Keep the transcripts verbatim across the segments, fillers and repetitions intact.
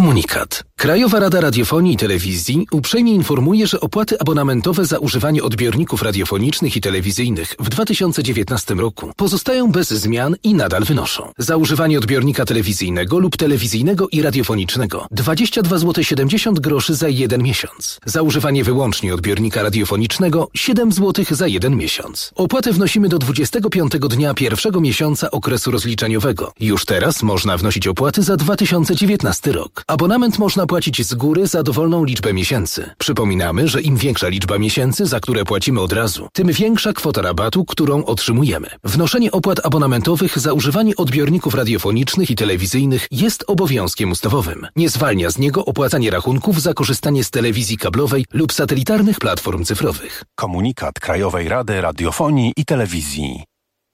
Komunikat. Krajowa Rada Radiofonii i Telewizji uprzejmie informuje, że opłaty abonamentowe za używanie odbiorników radiofonicznych i telewizyjnych w dwa tysiące dziewiętnastym roku pozostają bez zmian i nadal wynoszą: za używanie odbiornika telewizyjnego lub telewizyjnego i radiofonicznego dwadzieścia dwa złote siedemdziesiąt groszy za jeden miesiąc. Za używanie wyłącznie odbiornika radiofonicznego siedem złotych za jeden miesiąc. Opłatę wnosimy do dwudziestego piątego dnia pierwszego miesiąca okresu rozliczeniowego. Już teraz można wnosić opłaty za dwa tysiące dziewiętnasty rok. Abonament można płacić z góry za dowolną liczbę miesięcy. Przypominamy, że im większa liczba miesięcy, za które płacimy od razu, tym większa kwota rabatu, którą otrzymujemy. Wnoszenie opłat abonamentowych za używanie odbiorników radiofonicznych i telewizyjnych jest obowiązkiem ustawowym. Nie zwalnia z niego opłacanie rachunków za korzystanie z telewizji kablowej lub satelitarnych platform cyfrowych. Komunikat Krajowej Rady Radiofonii i Telewizji.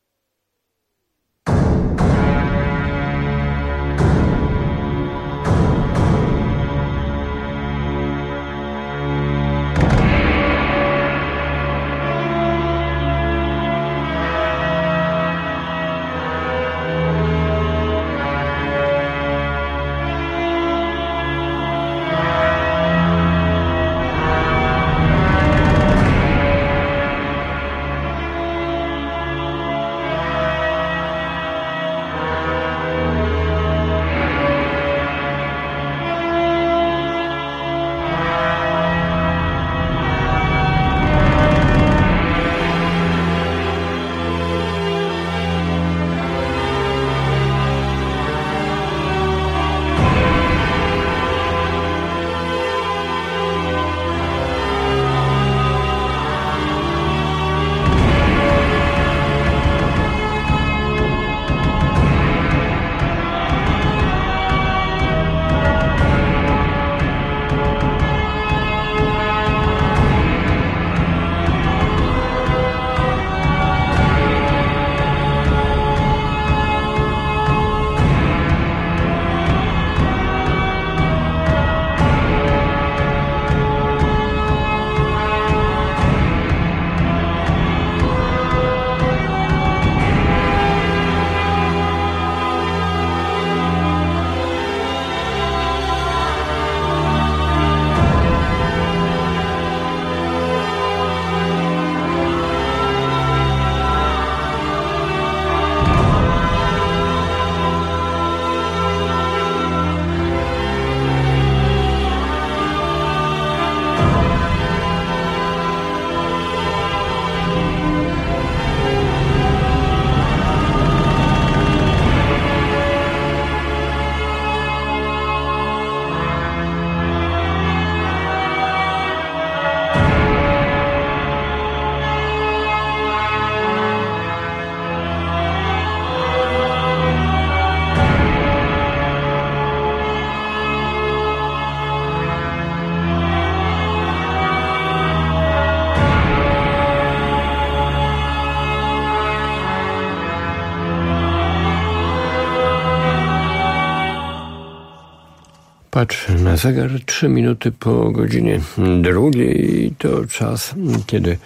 Patrzę na zegar, trzy minuty po godzinie drugiej i to czas, kiedy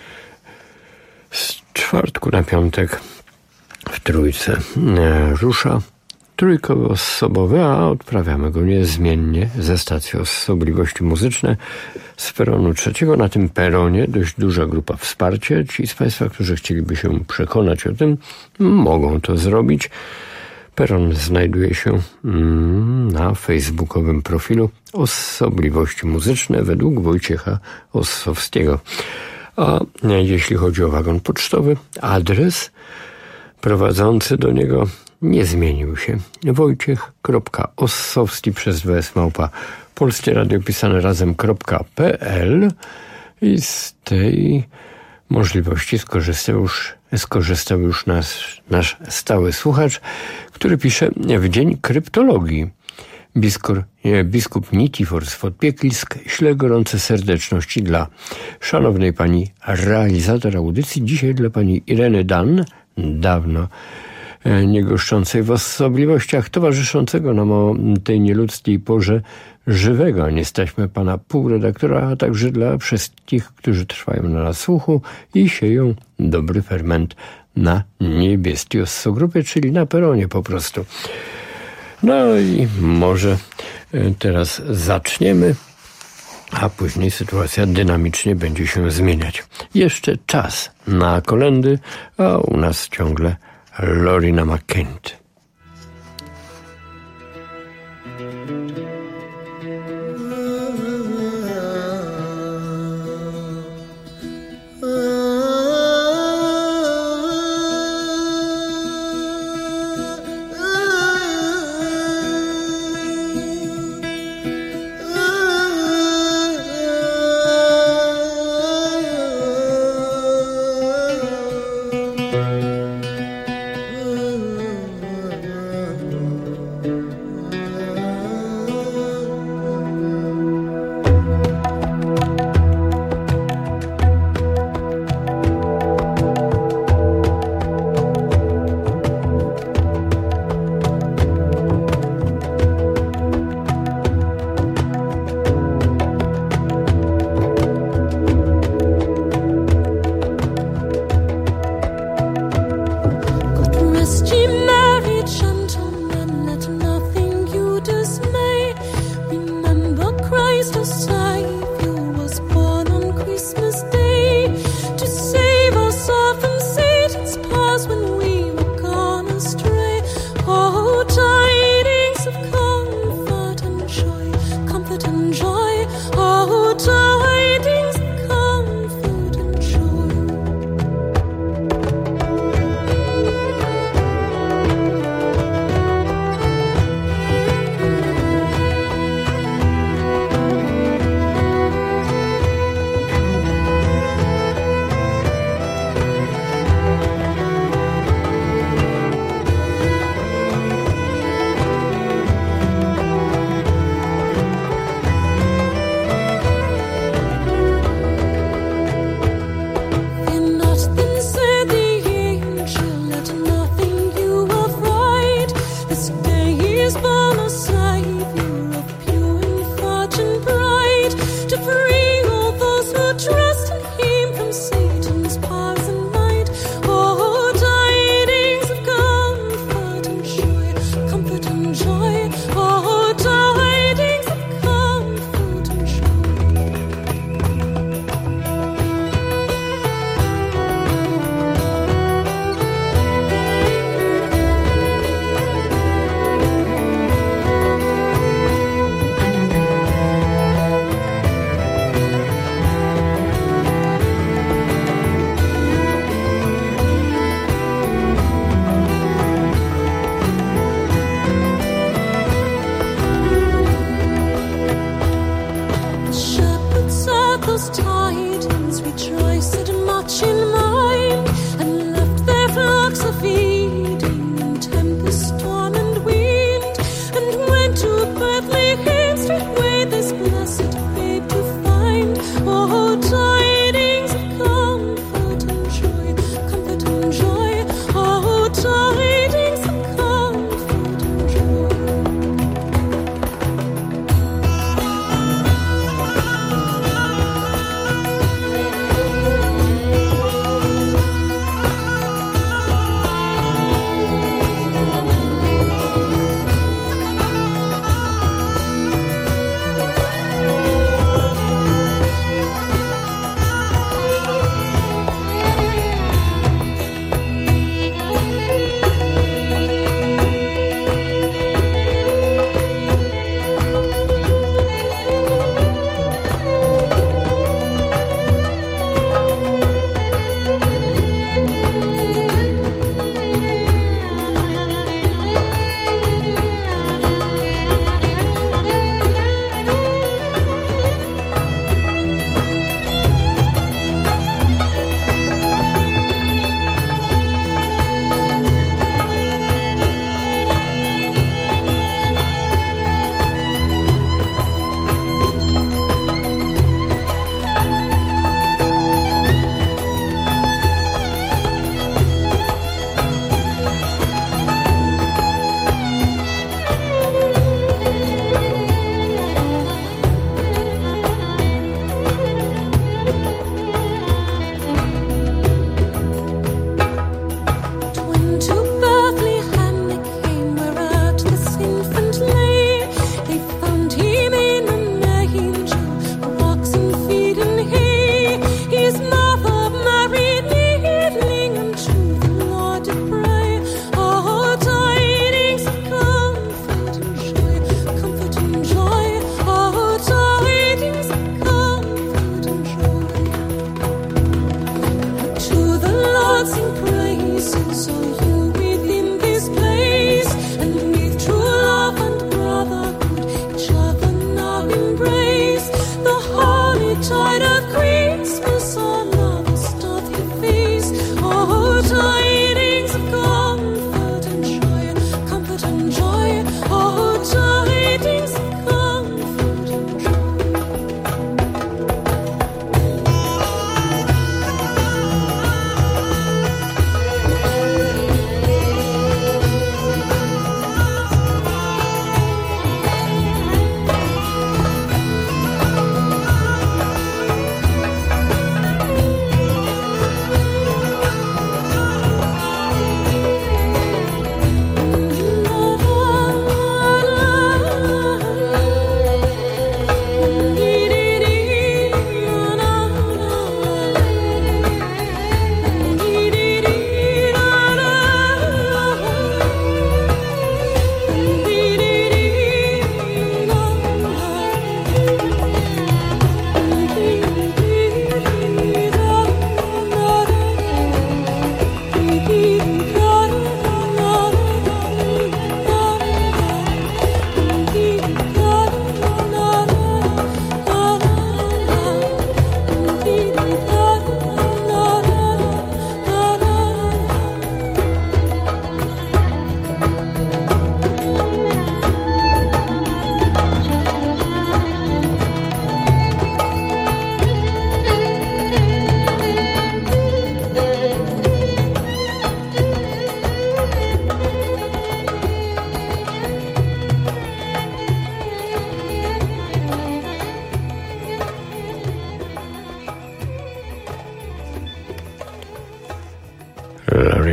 z czwartku na piątek w Trójce rusza trójkoosobowy, a odprawiamy go niezmiennie ze stacji Osobliwości Muzyczne z peronu trzeciego. Na tym peronie dość duża grupa wsparcia. Ci z Państwa, którzy chcieliby się przekonać o tym, mogą to zrobić. Peron znajduje się na facebookowym profilu Osobliwości Muzyczne według Wojciecha Ossowskiego. A jeśli chodzi o wagon pocztowy, adres prowadzący do niego nie zmienił się. wojciech kropka ossowski przez ws małpa polskie radio pisane razem kropka p l i z tej możliwości skorzystał już, skorzystał już nasz, nasz stały słuchacz, który pisze: w dzień kryptologii biskup, biskup Nikifor z Podpieklisk śle gorące serdeczności dla szanownej pani realizator audycji, dzisiaj dla pani Ireny Dan, dawno nie goszczącej w osobliwościach, towarzyszącego nam o tej nieludzkiej porze żywego niestaśmy pana półredaktora, a także dla wszystkich, którzy trwają na nasłuchu i sieją dobry ferment na niebieskiej ossogrupie, czyli na peronie po prostu. No i może teraz zaczniemy, a później sytuacja dynamicznie będzie się zmieniać. Jeszcze czas na kolędy, a u nas ciągle Lorina McKenty.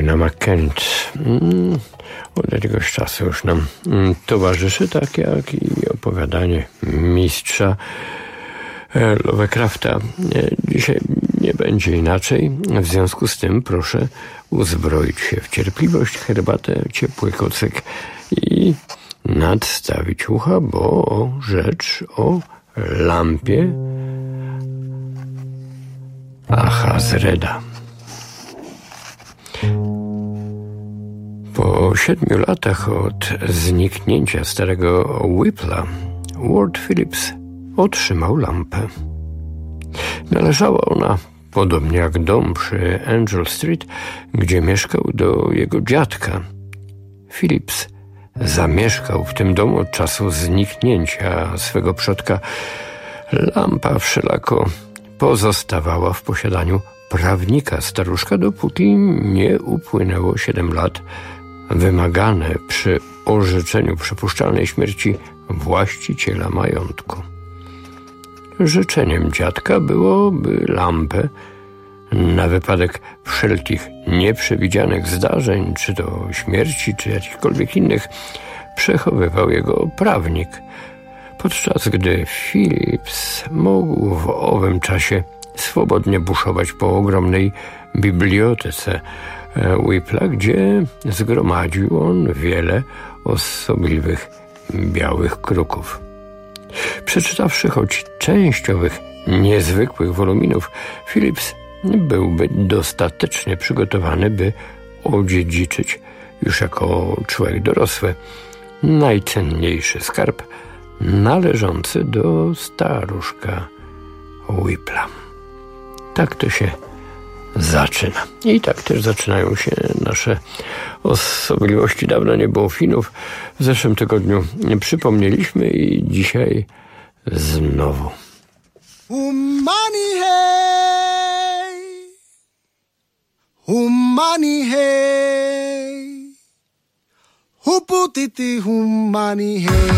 Tina McKenna. Mm, od jakiegoś czasu już nam mm, towarzyszy, tak jak i opowiadanie mistrza e, Lovecrafta. E, dzisiaj nie będzie inaczej. W związku z tym proszę uzbroić się w cierpliwość, herbatę, ciepły kocyk i nadstawić ucha, bo rzecz o lampie Ahasverda. Po siedmiu latach od zniknięcia starego Whippla, Ward Phillips otrzymał lampę. Należała ona, podobnie jak dom przy Angel Street, gdzie mieszkał, do jego dziadka. Phillips zamieszkał w tym domu od czasu zniknięcia swego przodka. Lampa wszelako pozostawała w posiadaniu prawnika staruszka, dopóki nie upłynęło siedem lat, wymagane przy orzeczeniu przypuszczalnej śmierci właściciela majątku. Życzeniem dziadka było, by lampę na wypadek wszelkich nieprzewidzianych zdarzeń, czy to śmierci, czy jakichkolwiek innych, przechowywał jego prawnik, podczas gdy Phillips mógł w owym czasie swobodnie buszować po ogromnej bibliotece Whippla, gdzie zgromadził on wiele osobliwych białych kruków. Przeczytawszy choć częściowych niezwykłych woluminów, Phillips byłby dostatecznie przygotowany, by odziedziczyć już jako człowiek dorosły najcenniejszy skarb należący do staruszka Whippla. Tak to się zaczyna. I tak też zaczynają się nasze osobliwości. Dawno nie było Finów. W zeszłym tygodniu przypomnieliśmy i dzisiaj znowu. Humani hey, humani hey, huputiti humani hey.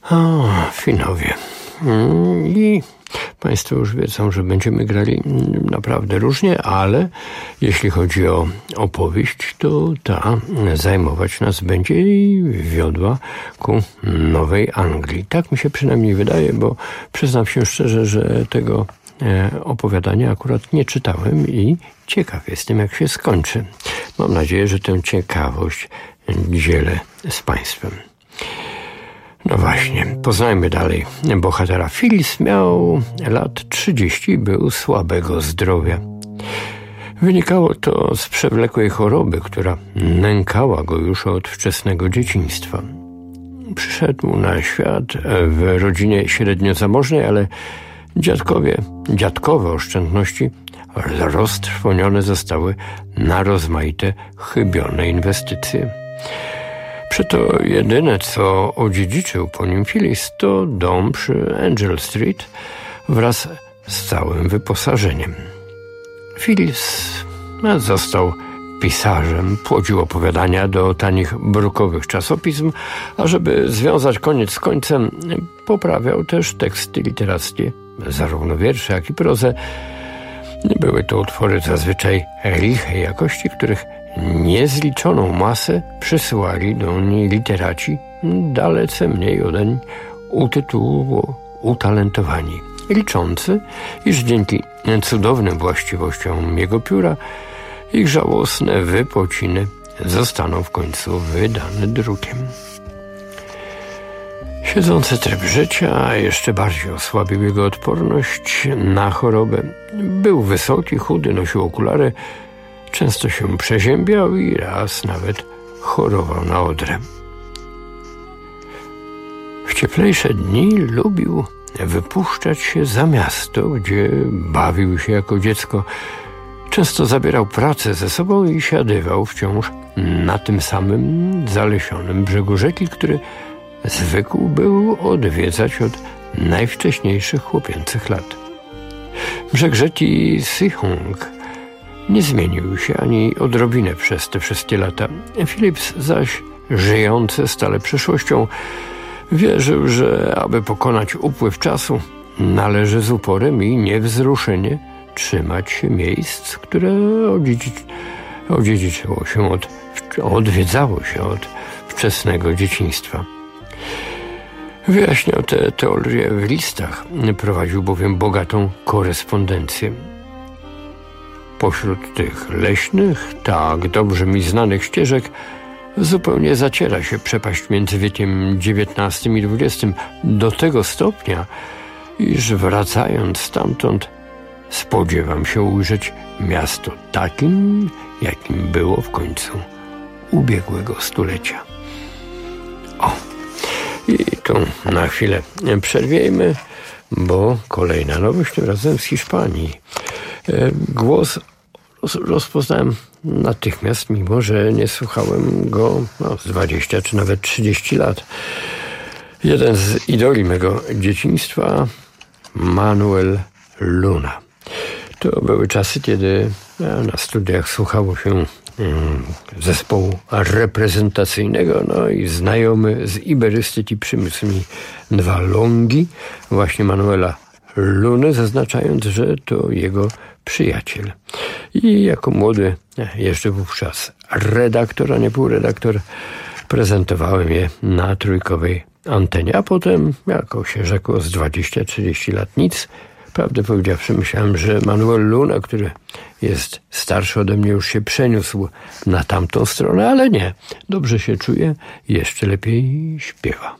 O, Finowie. I Państwo już wiedzą, że będziemy grali naprawdę różnie, ale jeśli chodzi o opowieść, to ta zajmować nas będzie i wiodła ku Nowej Anglii. Tak mi się przynajmniej wydaje, bo przyznam się szczerze, że tego opowiadania akurat nie czytałem i ciekaw jestem, jak się skończy. Mam nadzieję, że tę ciekawość dzielę z Państwem. No właśnie, poznajmy dalej bohatera. Phyllis miał lat trzydzieści i był słabego zdrowia. Wynikało to z przewlekłej choroby, która nękała go już od wczesnego dzieciństwa. Przyszedł na świat w rodzinie średnio zamożnej, ale dziadkowie, dziadkowe oszczędności roztrwonione zostały na rozmaite chybione inwestycje. Przeto jedyne, co odziedziczył po nim Phyllis, to dom przy Angel Street wraz z całym wyposażeniem. Phyllis został pisarzem, płodził opowiadania do tanich brukowych czasopism, a żeby związać koniec z końcem, poprawiał też teksty literackie, zarówno wiersze, jak i prozę. Były to utwory zazwyczaj lichej jakości, których niezliczoną masę przysyłali do niej literaci dalece mniej odeń utytułowo utalentowani, liczący, iż dzięki cudownym właściwościom jego pióra ich żałosne wypociny zostaną w końcu wydane drukiem. Siedzący tryb życia jeszcze bardziej osłabił jego odporność na chorobę. Był wysoki, chudy, nosił okulary, często się przeziębiał i raz nawet chorował na odrę. W cieplejsze dni lubił wypuszczać się za miasto, gdzie bawił się jako dziecko. Często zabierał pracę ze sobą i siadywał wciąż na tym samym zalesionym brzegu rzeki, który zwykł był odwiedzać od najwcześniejszych chłopięcych lat. Brzeg rzeki Sychung nie zmienił się ani odrobinę przez te wszystkie lata. Phillips zaś, żyjący stale przeszłością, wierzył, że aby pokonać upływ czasu, należy z uporem i niewzruszenie trzymać się miejsc, które odziedzic- odziedziczyło się od, odwiedzało się od wczesnego dzieciństwa. Wyjaśniał tę teorię w listach, prowadził bowiem bogatą korespondencję. Pośród tych leśnych, tak dobrze mi znanych ścieżek zupełnie zaciera się przepaść między wiekiem dziewiętnastym i dwudziestym do tego stopnia, iż wracając stamtąd spodziewam się ujrzeć miasto takim, jakim było w końcu ubiegłego stulecia. O, i tu na chwilę przerwiejmy, bo kolejna nowość, tym razem z Hiszpanii. Głos rozpoznałem natychmiast, mimo że nie słuchałem go no, z dwadzieścia czy nawet trzydzieści lat. Jeden z idoli mego dzieciństwa, Manuel Luna. To były czasy, kiedy na studiach słuchało się zespołu reprezentacyjnego, no i znajomy z iberystyki przyniósł mi dwa longi właśnie Manuela Luny, zaznaczając, że to jego przyjaciel. I jako młody, jeszcze wówczas redaktor, a nie półredaktor, prezentowałem je na trójkowej antenie, a potem, jako się rzekło, z dwadzieścia trzydzieści lat nic. Prawdę powiedziawszy, myślałem, że Manuel Luna, który jest starszy ode mnie, już się przeniósł na tamtą stronę, ale nie. Dobrze się czuje i jeszcze lepiej śpiewa.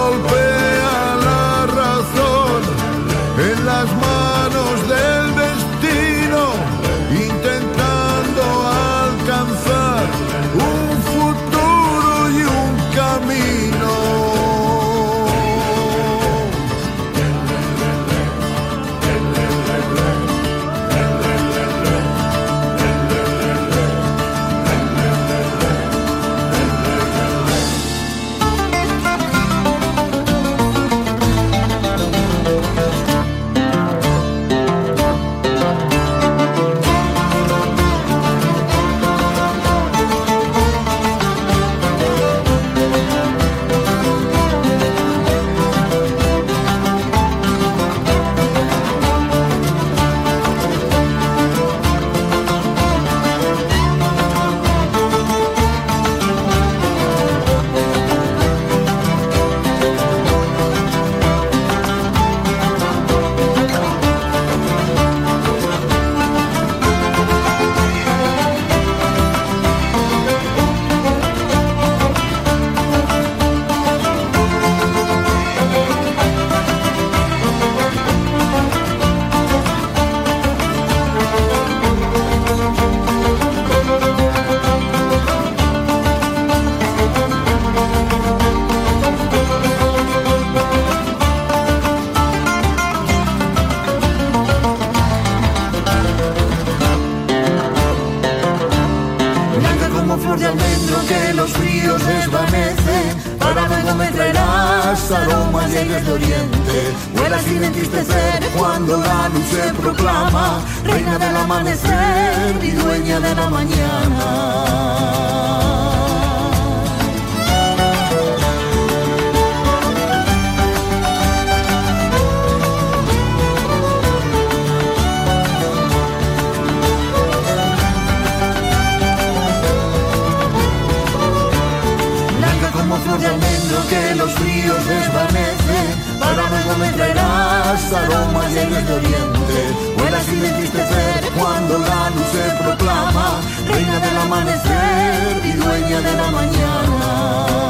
golpea la razón en las manos del destino, intentando alcanzar un futuro y un camino. Aromas llenos de oriente, vuela sin entristecer cuando la luz se proclama, reina del amanecer y dueña de la mañana. Flor de almendro que los fríos desvanece, para luego me traerás aromas llenos de oriente. Vuela sin entristecer cuando la luz se proclama, reina del amanecer y dueña de la mañana.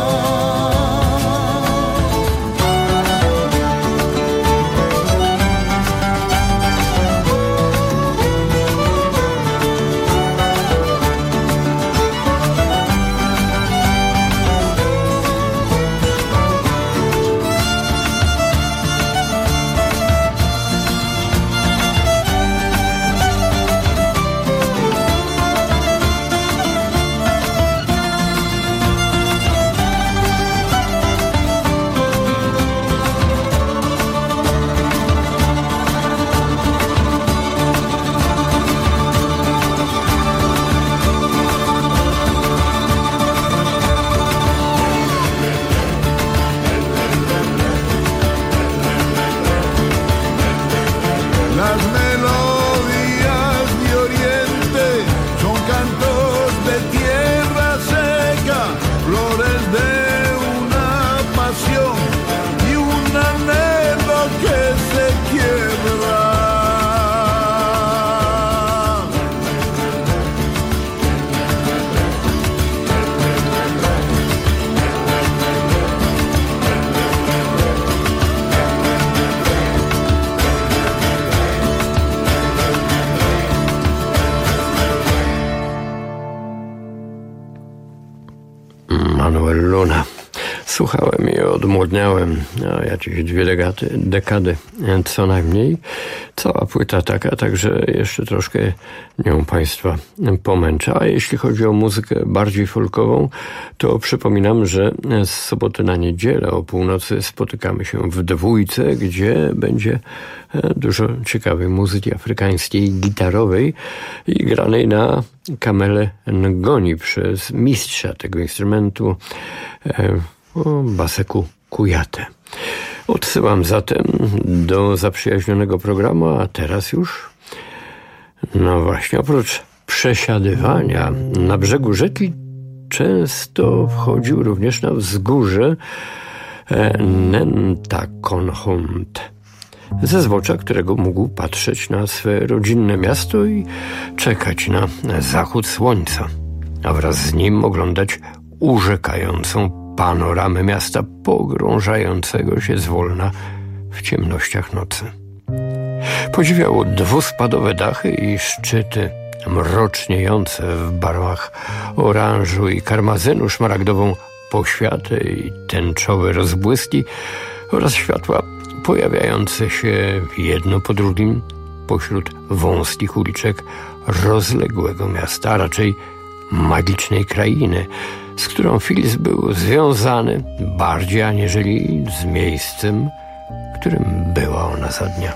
Manuel Luna. Słuchałem i odmłodniałem, a jakieś dwie dekady, dekady co najmniej. Cała płyta taka, także jeszcze troszkę nią Państwa pomęczę. A jeśli chodzi o muzykę bardziej folkową, to przypominam, że z soboty na niedzielę o północy spotykamy się w Dwójce, gdzie będzie dużo ciekawej muzyki afrykańskiej, gitarowej i granej na kamele ngoni przez mistrza tego instrumentu, Baseku Kuyate. Odsyłam zatem do zaprzyjaźnionego programu, a teraz już, no właśnie, oprócz przesiadywania na brzegu rzeki często wchodził również na wzgórze Nentakonhund, ze zbocza którego mógł patrzeć na swe rodzinne miasto i czekać na zachód słońca, a wraz z nim oglądać urzekającą panoramy miasta pogrążającego się zwolna w ciemnościach nocy. Podziwiał dwuspadowe dachy i szczyty mroczniejące w barwach oranżu i karmazynu, szmaragdową poświatę i tęczowe rozbłyski oraz światła pojawiające się jedno po drugim pośród wąskich uliczek rozległego miasta, a raczej magicznej krainy, z którą Phillips był związany bardziej aniżeli z miejscem, w którym była ona za dnia.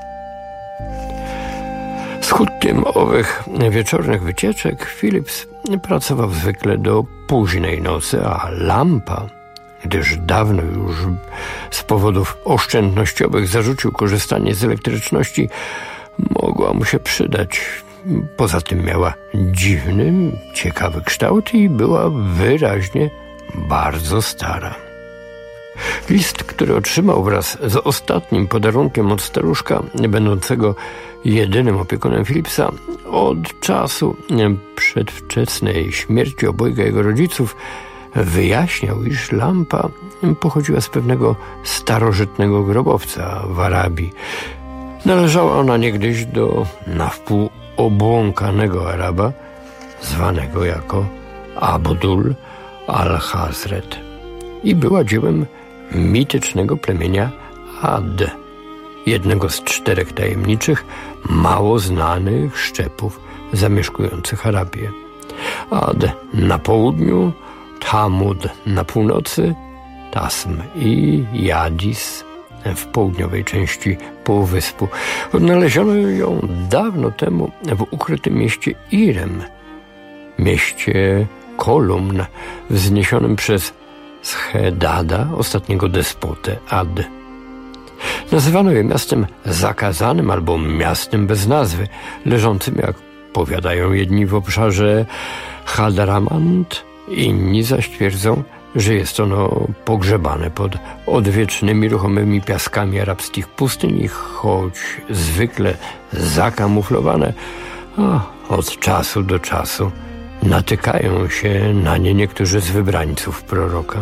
Skutkiem owych wieczornych wycieczek Phillips pracował zwykle do późnej nocy, a lampa, gdyż dawno już z powodów oszczędnościowych zarzucił korzystanie z elektryczności, mogła mu się przydać. Poza tym miała dziwny, ciekawy kształt i była wyraźnie bardzo stara. List, który otrzymał wraz z ostatnim podarunkiem od staruszka, będącego jedynym opiekunem Phillipsa, od czasu przedwczesnej śmierci obojga jego rodziców, wyjaśniał, iż lampa pochodziła z pewnego starożytnego grobowca w Arabii. Należała ona niegdyś do nawpół obłąkanego Araba, zwanego jako Abdul al-Hazret, i była dziełem mitycznego plemienia Ad, jednego z czterech tajemniczych, mało znanych szczepów zamieszkujących Arabię. Ad na południu, Tamud na północy, Tasm i Jadis w południowej części półwyspu. Odnaleziono ją dawno temu w ukrytym mieście Irem, mieście kolumn wzniesionym przez Schedada, ostatniego despotę Ad. Nazywano je miastem zakazanym albo miastem bez nazwy, leżącym, jak powiadają jedni, w obszarze Hadramant, inni zaś twierdzą, że jest ono pogrzebane pod odwiecznymi ruchomymi piaskami arabskich pustyń i choć zwykle zakamuflowane, a od czasu do czasu natykają się na nie niektórzy z wybrańców proroka.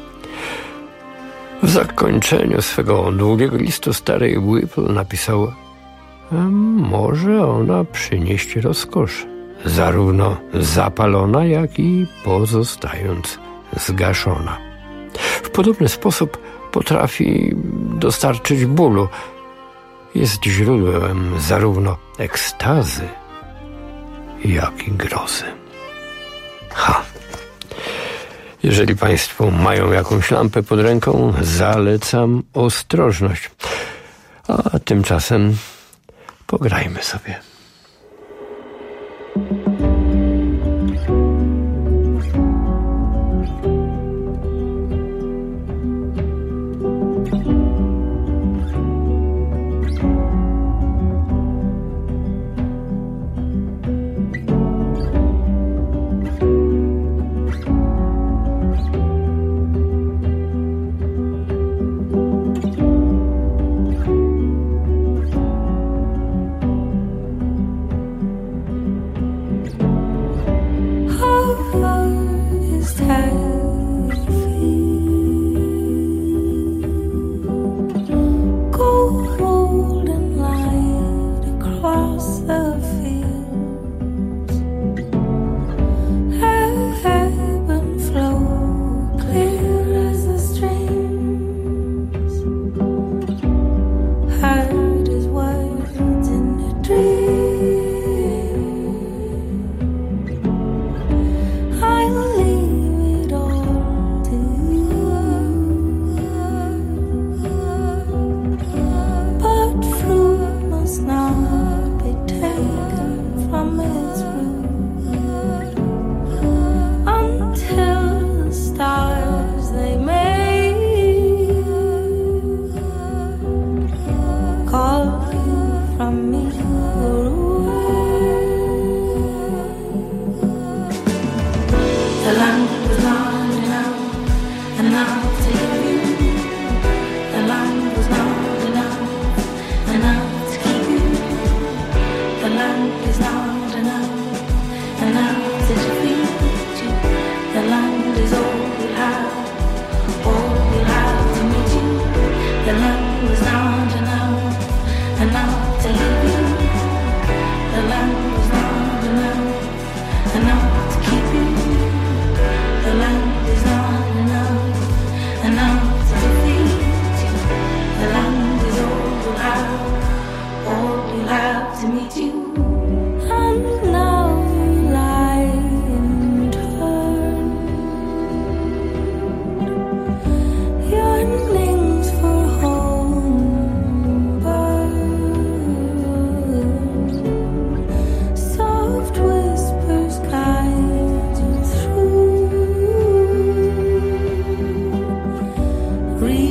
W zakończeniu swego długiego listu stary Whipple napisał: może ona przynieść rozkosz, zarówno zapalona, jak i pozostając zgaszona. W podobny sposób potrafi dostarczyć bólu. Jest źródłem zarówno ekstazy, jak i grozy. Ha! Jeżeli Państwo mają jakąś lampę pod ręką, zalecam ostrożność. A tymczasem pograjmy sobie.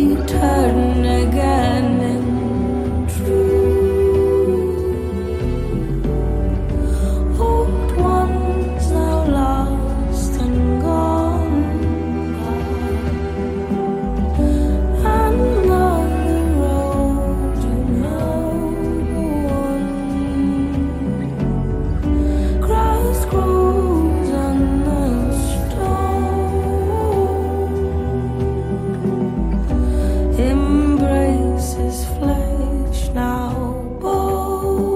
turn again in truth. Old ones now lost and gone by, and now the road you know go on. Grass grows on the stone, embraces flesh now bone.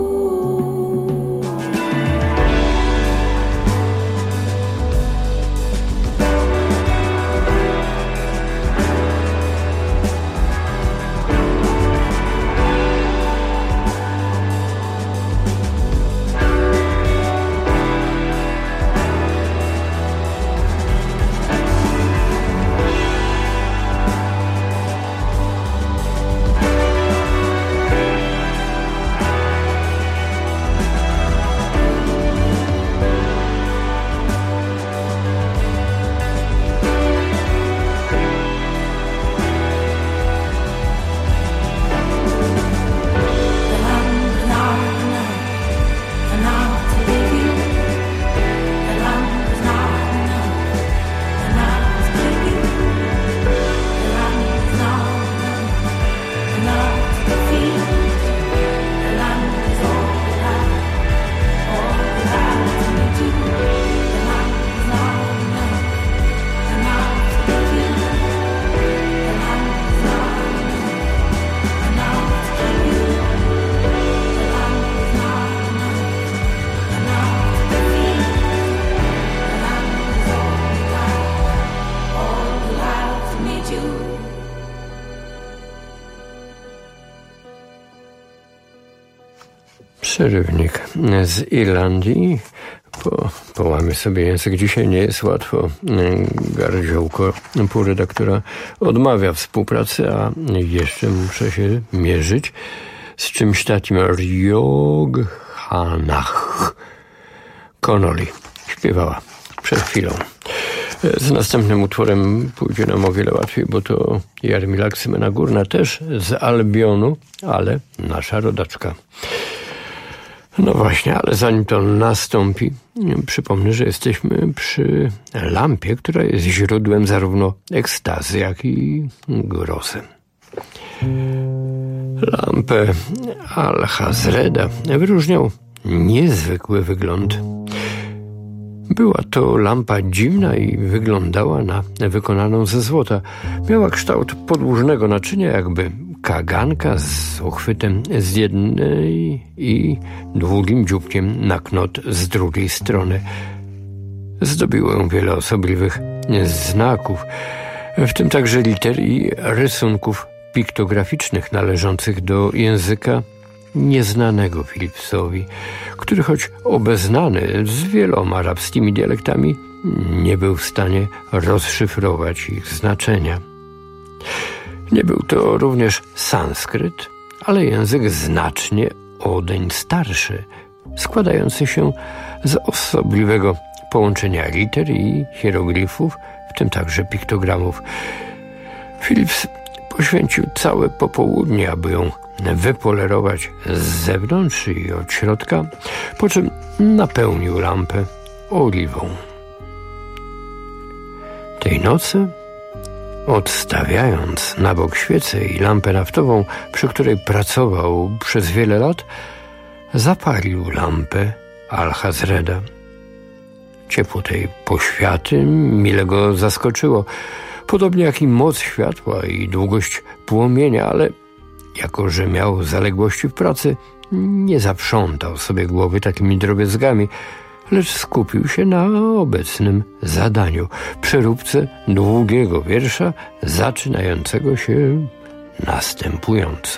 Przerywnik z Irlandii. Po, połamy sobie język. Dzisiaj nie jest łatwo. Gardziołko, półredaktora, odmawia współpracy, a jeszcze muszę się mierzyć z czymś takim. Riog Hanach Connolly śpiewała przed chwilą. Z następnym utworem pójdzie nam o wiele łatwiej, bo to Jarmila Ksymena Górna, też z Albionu, ale nasza rodaczka. No właśnie, ale zanim to nastąpi, przypomnę, że jesteśmy przy lampie, która jest źródłem zarówno ekstazy, jak i grozy. Lampę Alhazreda wyróżniał niezwykły wygląd. Była to lampa dziwna i wyglądała na wykonaną ze złota. Miała kształt podłużnego naczynia, jakby kaganka z uchwytem z jednej i długim dzióbkiem na knot z drugiej strony. Zdobiło ją wiele osobliwych znaków, w tym także liter i rysunków piktograficznych należących do języka nieznanego Phillipsowi, który choć obeznany z wieloma arabskimi dialektami, nie był w stanie rozszyfrować ich znaczenia. Nie był to również sanskryt, ale język znacznie odeń starszy, składający się z osobliwego połączenia liter i hieroglifów, w tym także piktogramów. Phillips poświęcił całe popołudnie, aby ją wypolerować z zewnątrz i od środka, po czym napełnił lampę oliwą. Tej nocy, odstawiając na bok świecę i lampę naftową, przy której pracował przez wiele lat, zapalił lampę Alhazreda. Ciepło tej poświaty mile go zaskoczyło, podobnie jak i moc światła i długość płomienia, ale jako że miał zaległości w pracy, nie zaprzątał sobie głowy takimi drobiazgami, lecz skupił się na obecnym zadaniu, przeróbce długiego wiersza zaczynającego się następująco.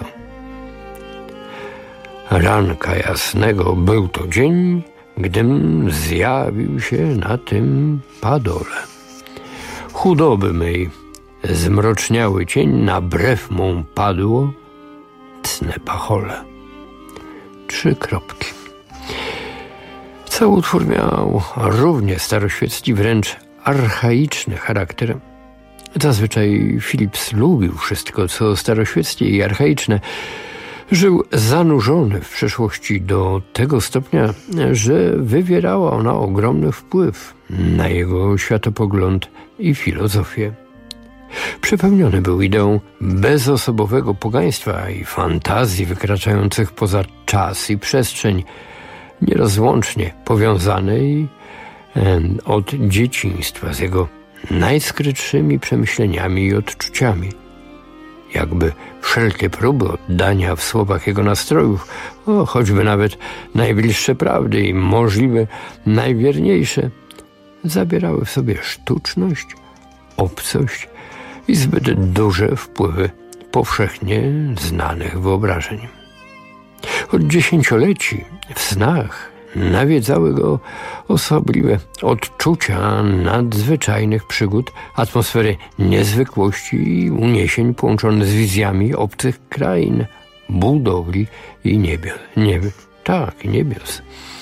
Ranka jasnego był to dzień, gdym zjawił się na tym padole. Chudoby mej zmroczniały cień, na brew mą padło cne pachole. Trzy kropki. Cały utwór miał równie staroświecki, wręcz archaiczny charakter. Zazwyczaj Phillips lubił wszystko, co staroświeckie i archaiczne. Żył zanurzony w przeszłości do tego stopnia, że wywierała ona ogromny wpływ na jego światopogląd i filozofię. Przepełniony był ideą bezosobowego pogaństwa i fantazji wykraczających poza czas i przestrzeń, nierozłącznie powiązanej od dzieciństwa z jego najskrytszymi przemyśleniami i odczuciami. Jakby wszelkie próby oddania w słowach jego nastrojów, o, choćby nawet najbliższe prawdy i możliwe najwierniejsze, zabierały w sobie sztuczność, obcość i zbyt duże wpływy powszechnie znanych wyobrażeń. Od dziesięcioleci w snach nawiedzały go osobliwe odczucia nadzwyczajnych przygód, atmosfery niezwykłości i uniesień połączone z wizjami obcych krain, budowli i niebios. Nieby, tak, niebios.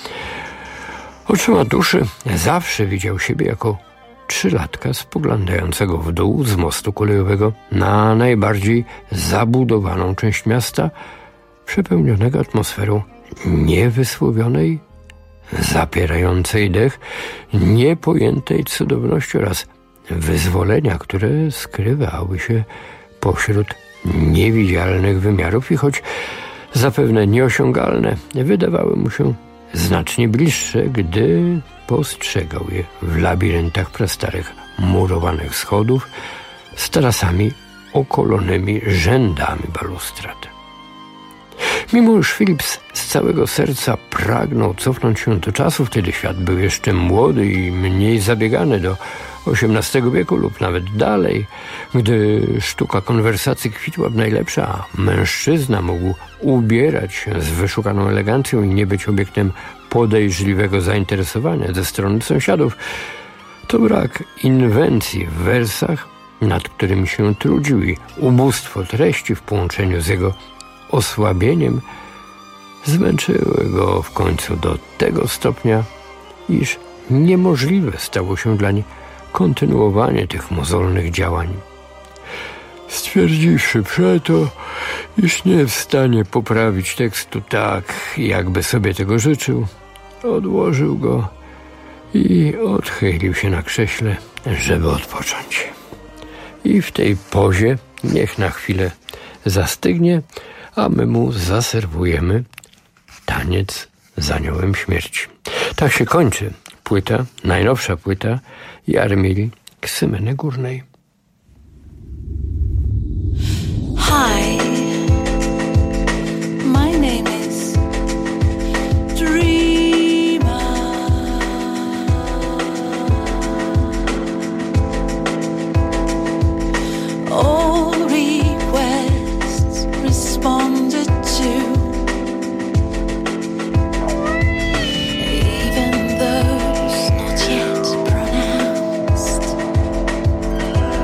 Oczyma duszy zawsze widział siebie jako trzylatka spoglądającego w dół z mostu kolejowego na najbardziej zabudowaną część miasta, przepełnionego atmosferą niewysłowionej, zapierającej dech, niepojętej cudowności oraz wyzwolenia, które skrywały się pośród niewidzialnych wymiarów i choć zapewne nieosiągalne, wydawały mu się znacznie bliższe, gdy postrzegał je w labiryntach prastarych murowanych schodów z tarasami okolonymi rzędami balustrad. Mimo iż Phillips z całego serca pragnął cofnąć się do czasów, kiedy świat był jeszcze młody i mniej zabiegany, do osiemnastego wieku lub nawet dalej, gdy sztuka konwersacji kwitła w najlepsza, a mężczyzna mógł ubierać się z wyszukaną elegancją i nie być obiektem podejrzliwego zainteresowania ze strony sąsiadów, to brak inwencji w wersach, nad którymi się trudził, i ubóstwo treści w połączeniu z jego osłabieniem zmęczyły go w końcu do tego stopnia, iż niemożliwe stało się dlań kontynuowanie tych mozolnych działań. Stwierdziwszy przeto, iż nie w stanie poprawić tekstu tak, jakby sobie tego życzył, odłożył go i odchylił się na krześle, żeby odpocząć. I w tej pozie niech na chwilę zastygnie, a my mu zaserwujemy taniec z aniołem śmierci. Tak się kończy płyta, najnowsza płyta Jarmili Ksymeny Górnej. Hi, my name is Dreamer. All requests responded to, even those not yet pronounced.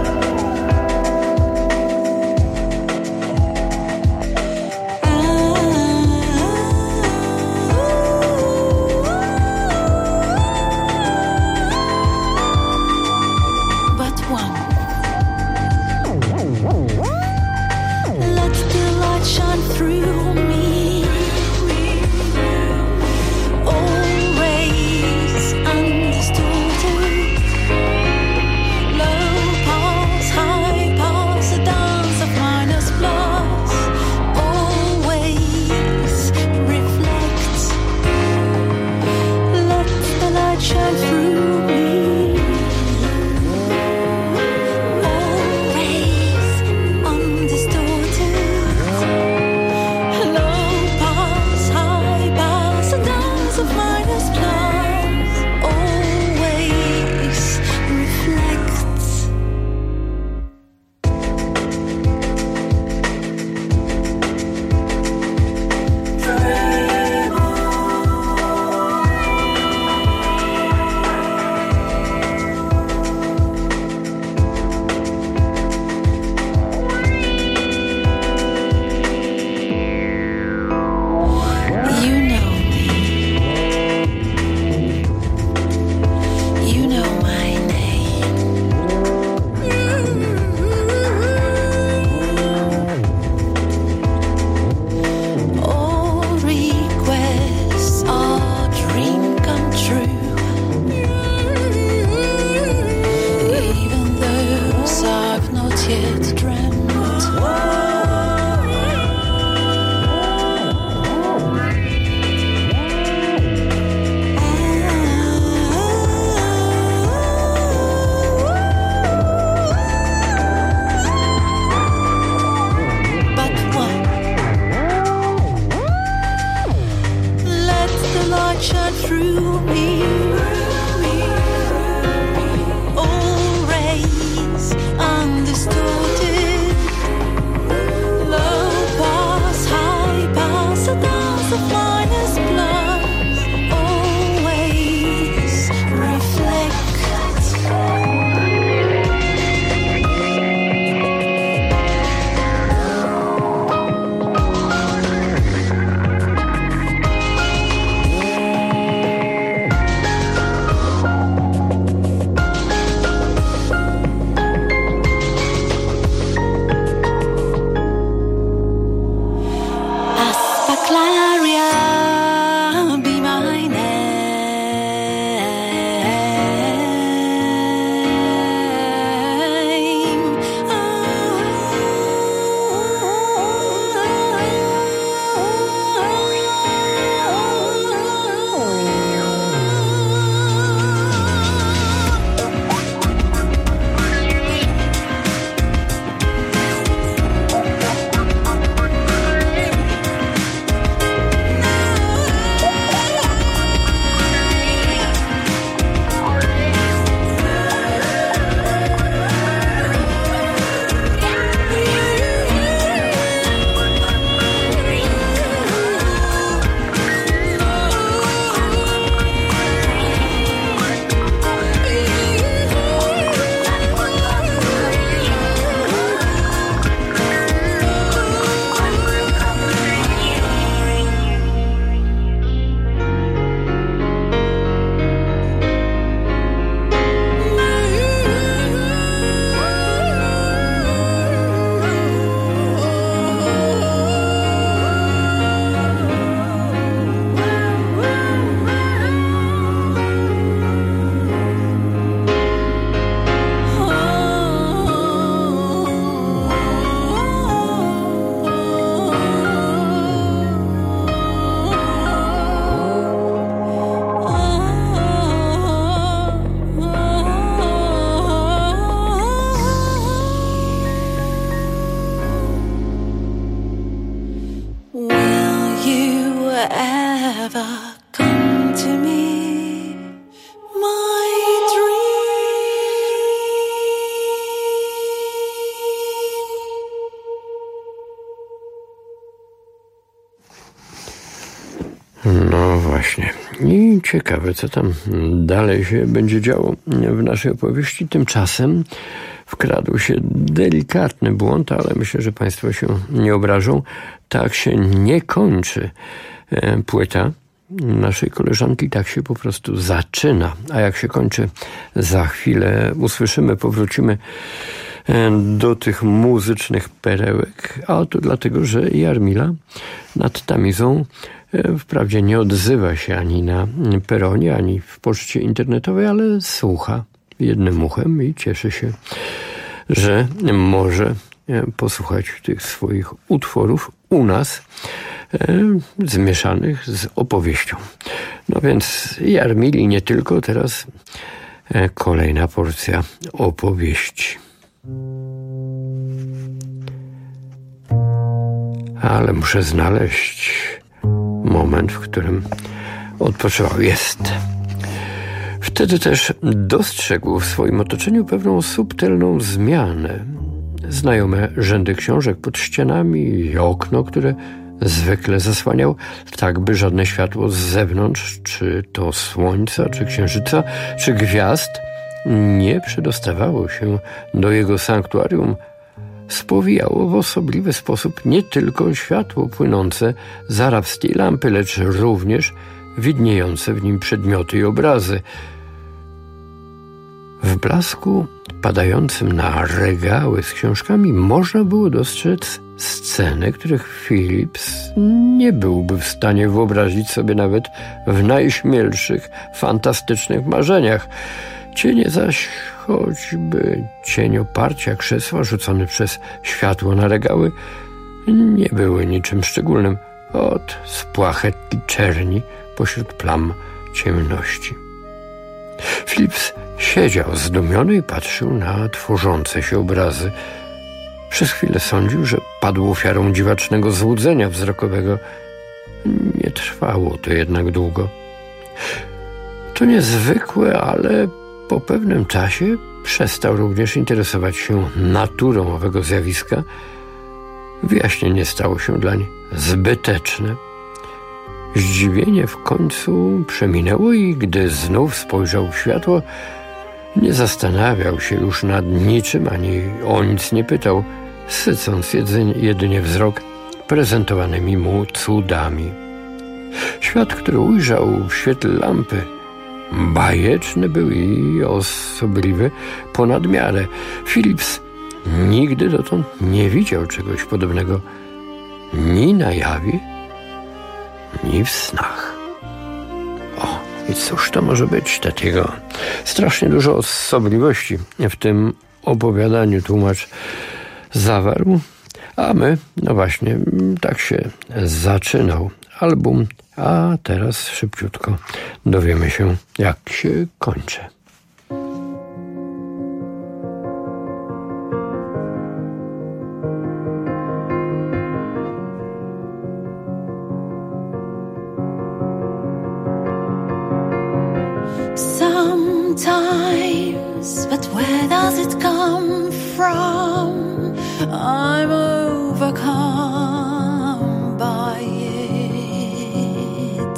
through me. All rays undistorted, low pass, high pass, a thousand minus plus, always reflect. No właśnie. I ciekawe, co tam dalej się będzie działo w naszej opowieści. Tymczasem wkradł się delikatny błąd, ale myślę, że Państwo się nie obrażą. Tak się nie kończy płyta naszej koleżanki, tak się po prostu zaczyna. A jak się kończy, za chwilę usłyszymy, powrócimy do tych muzycznych perełek. A to dlatego, że Jarmila nad Tamizą wprawdzie nie odzywa się ani na peronie, ani w poczcie internetowej, ale słucha jednym uchem i cieszy się, że może posłuchać tych swoich utworów u nas, zmieszanych z opowieścią. No więc Jarmili nie tylko, teraz kolejna porcja opowieści. Ale muszę znaleźć moment, w którym odpoczywał. Jest. Wtedy też dostrzegł w swoim otoczeniu pewną subtelną zmianę. Znajome rzędy książek pod ścianami i okno, które zwykle zasłaniał, tak by żadne światło z zewnątrz, czy to słońca, czy księżyca, czy gwiazd, nie przedostawało się do jego sanktuarium. Spowijało w osobliwy sposób nie tylko światło płynące z arabskiej lampy, lecz również widniejące w nim przedmioty i obrazy. W blasku padającym na regały z książkami można było dostrzec sceny, których Phillips nie byłby w stanie wyobrazić sobie nawet w najśmielszych, fantastycznych marzeniach. Cienie zaś, choćby cień oparcia krzesła rzucony przez światło na regały, nie były niczym szczególnym od spłachetki czerni pośród plam ciemności. Phillips siedział zdumiony i patrzył na tworzące się obrazy. Przez chwilę sądził, że padł ofiarą dziwacznego złudzenia wzrokowego. Nie trwało to jednak długo. To niezwykłe, ale po pewnym czasie przestał również interesować się naturą owego zjawiska. Wyjaśnienie stało się dlań zbyteczne. Zdziwienie w końcu przeminęło i gdy znów spojrzał w światło, nie zastanawiał się już nad niczym, ani o nic nie pytał, sycąc jedynie wzrok prezentowanymi mu cudami. Świat, który ujrzał w świetle lampy, bajeczny był i osobliwy ponad miarę. Phillips nigdy dotąd nie widział czegoś podobnego ni na jawie, ni w snach. O, i cóż to może być takiego? Strasznie dużo osobliwości w tym opowiadaniu tłumacz zawarł, a my, no właśnie, tak się zaczynał album, a teraz szybciutko dowiemy się, jak się kończy. Sometimes, but where does it come from? I'm overcome by it.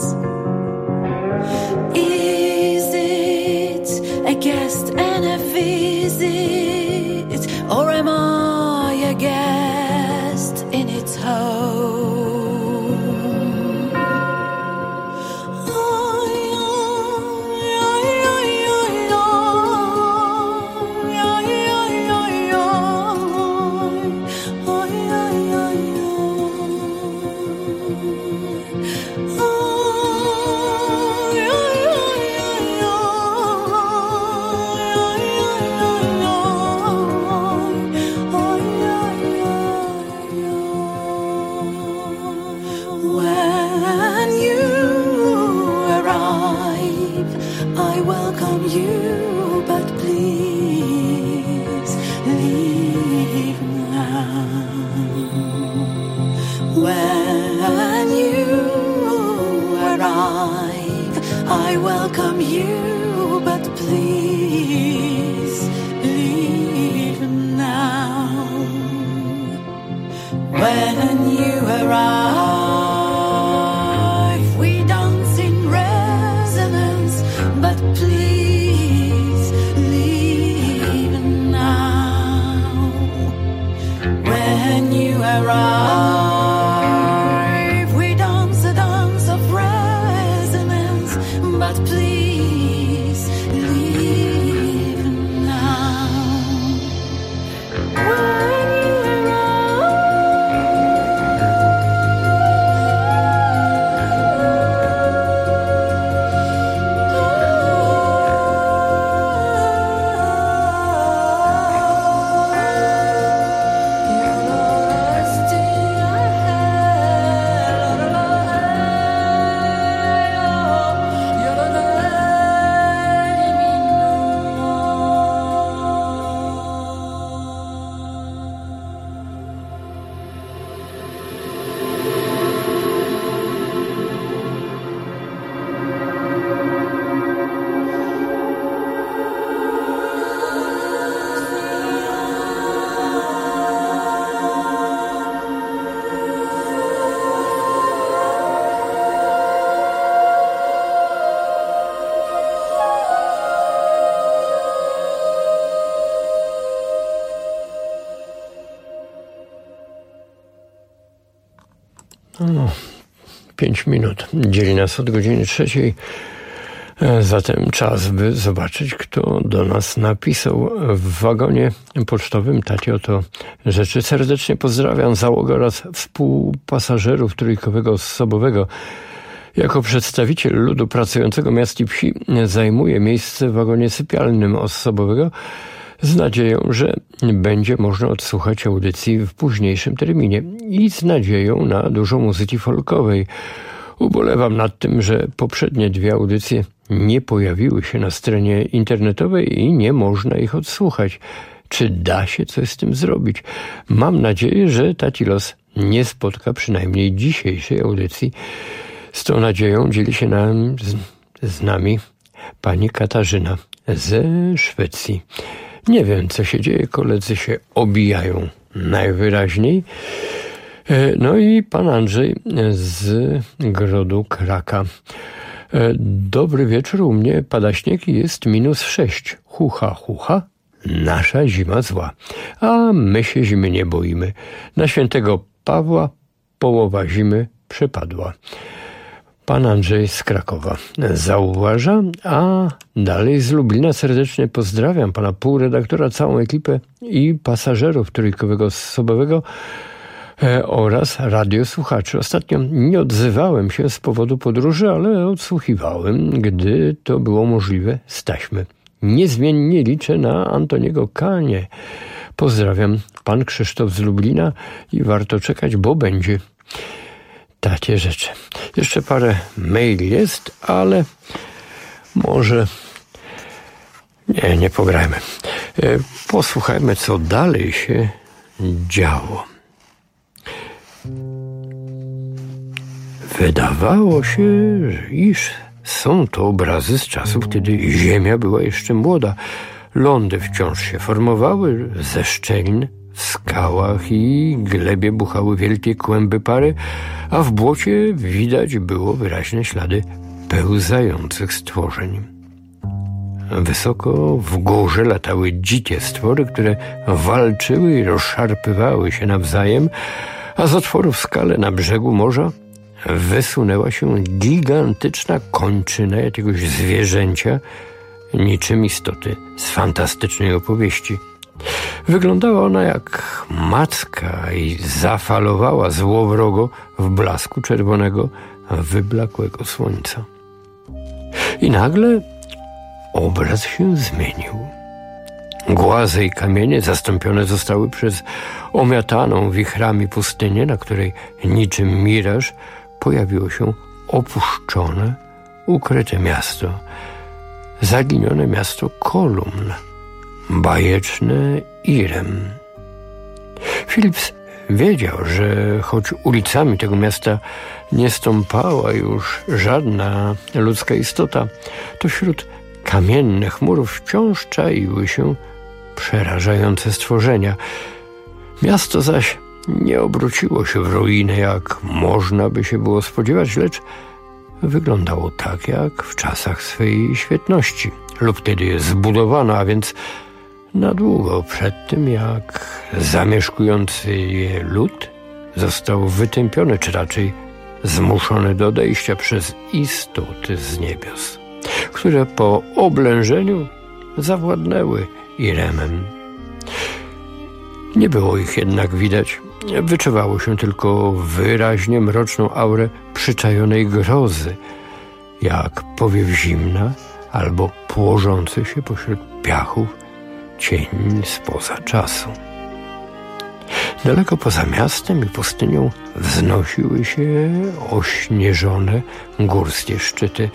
Is it a guest and a visit, or am I a guest in its home? I welcome you, but please leave now. When you arrive, we dance in resonance, but please leave now. When you arrive, we dance a dance of resonance, but please leave now. When you No, pięć minut dzieli nas od godziny trzeciej. Zatem czas, by zobaczyć, kto do nas napisał. W wagonie pocztowym takie oto rzeczy. Serdecznie pozdrawiam załogę oraz współpasażerów trójkowego osobowego. Jako przedstawiciel ludu pracującego miast i wsi zajmuję miejsce w wagonie sypialnym osobowego z nadzieją, że będzie można odsłuchać audycji w późniejszym terminie i z nadzieją na dużo muzyki folkowej. Ubolewam nad tym, że poprzednie dwie audycje nie pojawiły się na stronie internetowej i nie można ich odsłuchać. Czy da się coś z tym zrobić? Mam nadzieję, że taki los nie spotka przynajmniej dzisiejszej audycji. Z tą nadzieją dzieli się nam z nami pani Katarzyna ze Szwecji. Nie wiem, co się dzieje, koledzy się obijają najwyraźniej. No i pan Andrzej z Grodu Kraka. Dobry wieczór, u mnie pada śnieg i jest minus sześć. Hucha, hucha, nasza zima zła. A my się zimy nie boimy. Na świętego Pawła połowa zimy przepadła. Pan Andrzej z Krakowa zauważa, a dalej z Lublina serdecznie pozdrawiam pana półredaktora, całą ekipę i pasażerów trójkowego osobowego e, oraz radiosłuchaczy. Ostatnio nie odzywałem się z powodu podróży, ale odsłuchiwałem, gdy to było możliwe z taśmy. Niezmiennie liczę na Antoniego Kanie. Pozdrawiam, pan Krzysztof z Lublina i warto czekać, bo będzie. Takie rzeczy. Jeszcze parę mail jest, ale może nie, nie pograjmy. Posłuchajmy, co dalej się działo. Wydawało się, iż są to obrazy z czasów, kiedy ziemia była jeszcze młoda. Lądy wciąż się formowały ze szczelin, w skałach i glebie buchały wielkie kłęby pary, a w błocie widać było wyraźne ślady pełzających stworzeń. Wysoko w górze latały dzikie stwory, które walczyły i rozszarpywały się nawzajem, a z otworu w skale na brzegu morza wysunęła się gigantyczna kończyna jakiegoś zwierzęcia, niczym istoty z fantastycznej opowieści. Wyglądała ona jak macka i zafalowała złowrogo w blasku czerwonego, wyblakłego słońca. I nagle obraz się zmienił. Głazy i kamienie zastąpione zostały przez omiataną wichrami pustynię, na której niczym miraż pojawiło się opuszczone, ukryte miasto, zaginione miasto Kolumn, bajeczne Irem. Phillips wiedział, że choć ulicami tego miasta nie stąpała już żadna ludzka istota, to wśród kamiennych murów wciąż czaiły się przerażające stworzenia. Miasto zaś nie obróciło się w ruinę, jak można by się było spodziewać, lecz wyglądało tak, jak w czasach swej świetności, lub kiedy je zbudowano, a więc na długo przed tym, jak zamieszkujący je lud został wytępiony, czy raczej zmuszony do odejścia przez istoty z niebios, które po oblężeniu zawładnęły Iremem. Nie było ich jednak widać. Wyczuwało się tylko wyraźnie mroczną aurę przyczajonej grozy, jak powiew zimna albo płożący się pośród piachów cień spoza czasu. Daleko poza miastem i pustynią wznosiły się ośnieżone górskie szczyty.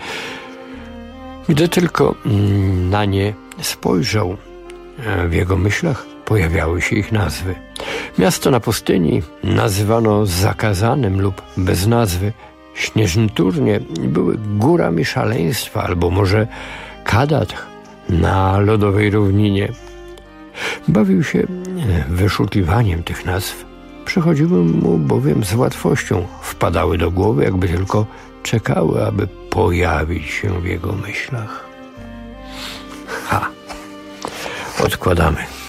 Gdy tylko na nie spojrzał, w jego myślach pojawiały się ich nazwy. Miasto na pustyni nazywano zakazanym lub bez nazwy. Śnieżne turnie były górami szaleństwa, albo może Kadatch na lodowej równinie. Bawił się wyszukiwaniem tych nazw. Przychodziły mu bowiem z łatwością. Wpadały do głowy, jakby tylko czekały, aby pojawić się w jego myślach. Ha! Odkładamy.